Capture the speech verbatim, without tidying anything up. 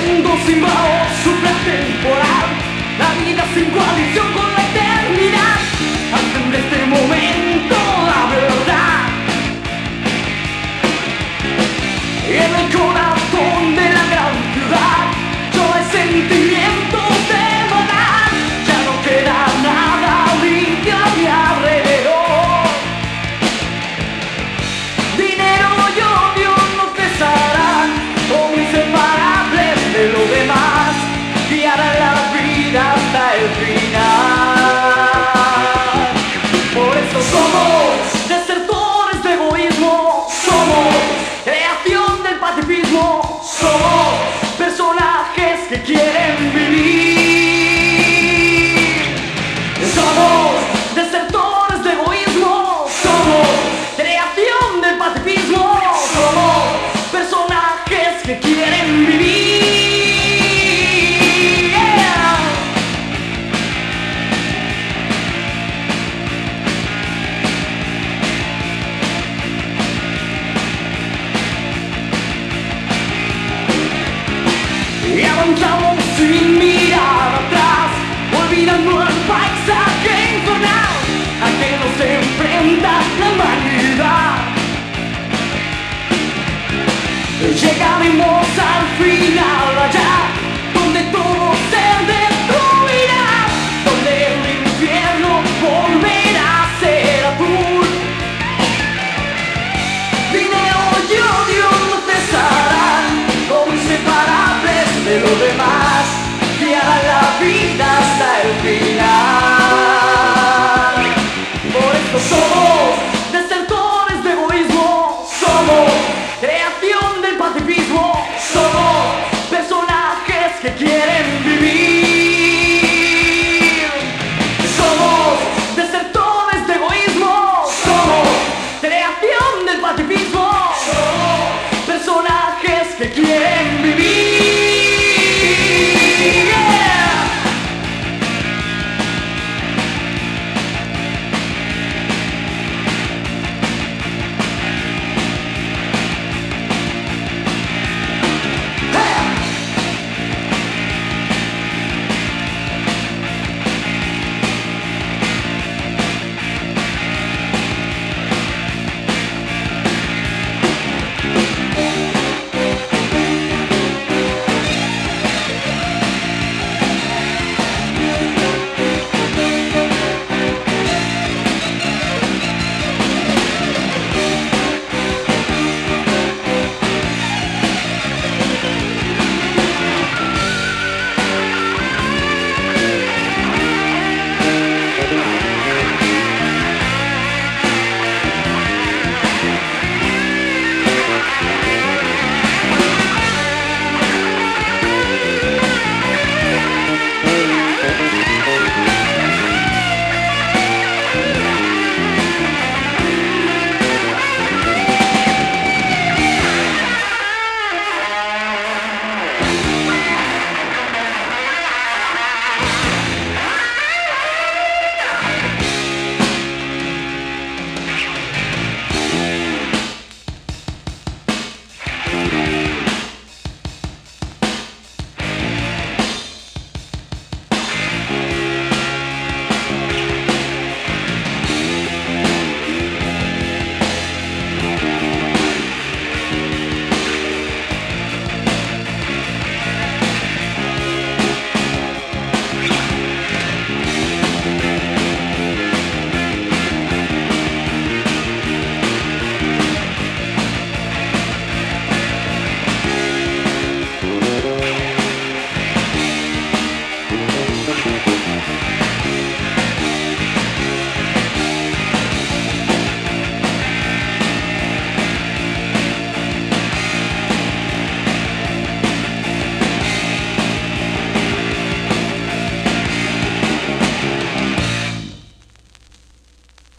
viviendo sin bajo, supratemporal. La vida sin coalición con la eternidad. Hacen de este momento la verdad. Y en el corazón de la gran ciudad solo hay sentimientos de maldad. Ya no queda nada limpio a mi alrededor. Dinero y odio nos besarán como inseparables de lo demás. Guiarán la vida hasta el final. Por eso somos desertores de egoísmo. Somos creación del pacifismo. Somos personajes que quieren vivir. Somos desertores de egoísmo. Somos creación del pacifismo. Somos personajes que quieren vivir. Y avanzamos sin mirar atrás, olvidando el paisaje infernal a que nos enfrenta la humanidad. Llegaremos al final allá donde todo